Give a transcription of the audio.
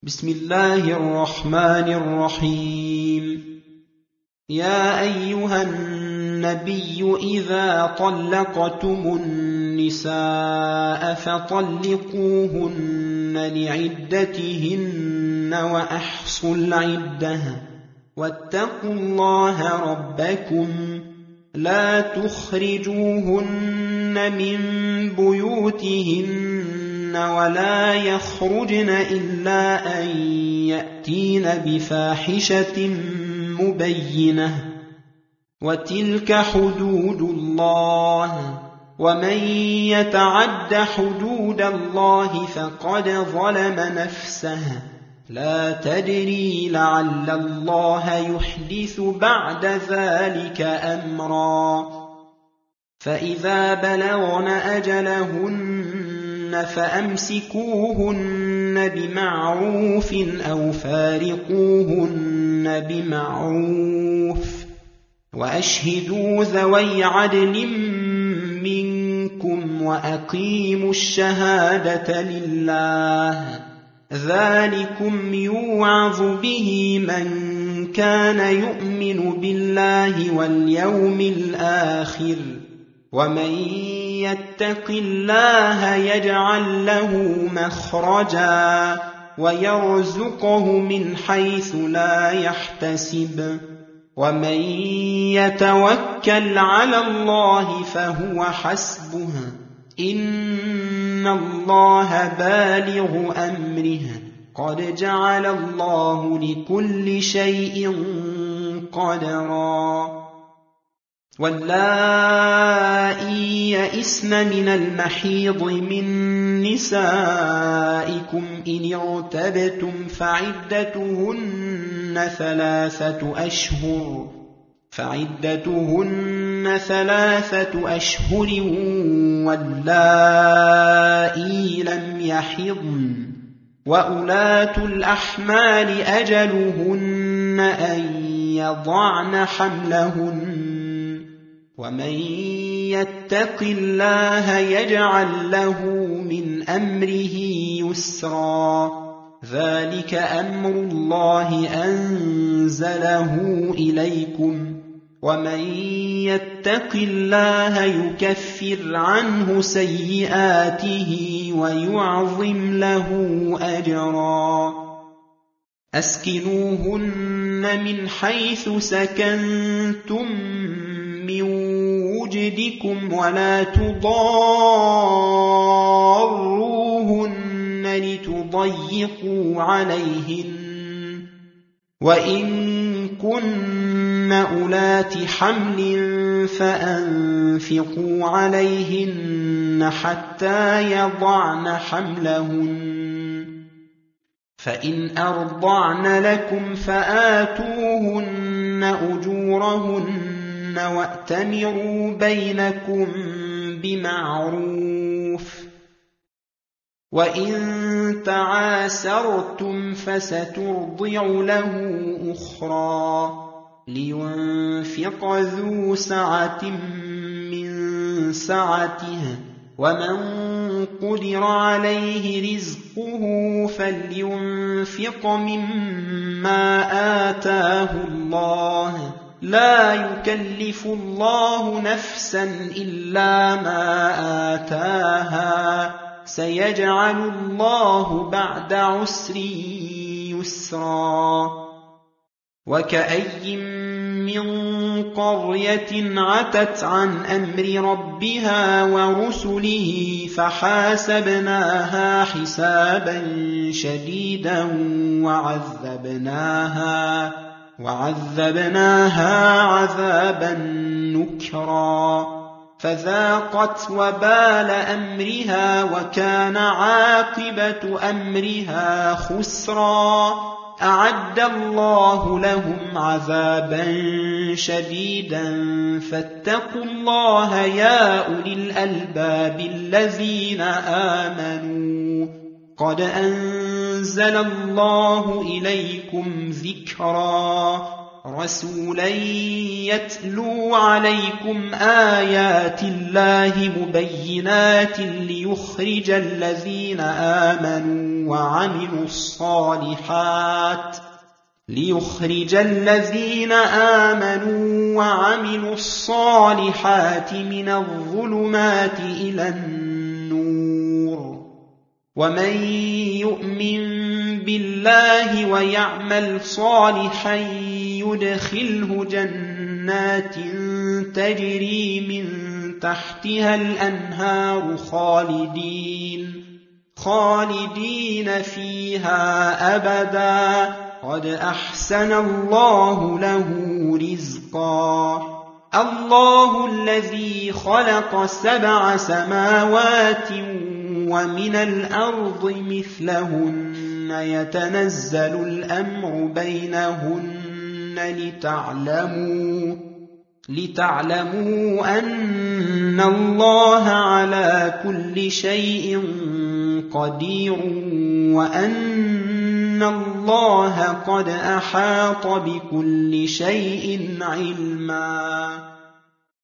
بسم الله الرحمن الرحيم. يا أيها النبي إذا طلقتم النساء فطلقوهن لعدتهن وأحصوا العدة واتقوا الله ربكم لا تخرجوهن من بيوتهن ولا يخرجن إلا أن يأتين بفاحشة مبينة وتلك حدود الله ومن يتعد حدود الله فقد ظلم نفسه لا تدري لعل الله يحدث بعد ذلك أمرا. فإذا بلغن أجلهن فأمسكوهن بمعروف أو فارقوهن بمعروف وأشهدوا ذوي عدل منكم وأقيموا الشهادة لله ذلكم يوعظ به من كان يؤمن بالله واليوم الآخر ومن يتق الله يجعل له مخرجا ويرزقه من حيث لا يحتسب ومن يتوكل على الله فهو حسبه إن الله بالغ أمره قد جعل الله لكل شيء قدرا. واللائي يئسن من المحيض من نسائكم إن ارتبتم فعدتهن ثلاثة أشهر واللائي لم يحضن وأولاة الأحمال أجلهن أن يضعن حملهن ومن يتق الله يجعل له من أمره يسرا ذلك أمر الله أنزله إليكم ومن يتق الله يكفر عنه سيئاته ويعظم له أجرا. أسكنوهن من حيث سكنتم من وجدكم ولا تضاروهن لتضيقوا عليهن وإن كن أولات حمل فأنفقوا عليهن حتى يضعن حملهن فإن أرضعن لكم فآتوهن أجورهن وأتمروا بينكم بمعروف وإن تعاسرتم فسترضع له أخرى لينفق ذو سعة من سعته ومن قدر عليه رزقه فلينفق مما آتاه الله لا يكلف الله نفسا إلا ما آتاها سيجعل الله بعد عسر يسرا. وكأي من قرية عتت عن أمر ربها ورسله فحاسبناها حسابا شديدا وعذبناها عذابا نكرا فذاقت وبال أمرها وكان عاقبة أمرها خسرا. أعد الله لهم عذابا شديدا فاتقوا الله يا أولي الألباب الذين آمنوا قد أنزل الله إليكم ذكرا رسولا يتلو عليكم آيات الله مبينات ليخرج الذين آمنوا وعملوا الصالحات ليخرج الذين آمنوا وعملوا الصالحات من الظلمات إلى النور ومن يؤمن بالله ويعمل صالحا يدخله جنات تجري من تحتها الأنهار خالدين فيها أبدا قد أحسن الله له رزقا الله الذي خلق 7 سماوات ومن الأرض مثلهن يتنزل الأمر بينهن لتعلموا أن الله على كل شيء قدير وأن الله قد أحاط بكل شيء علما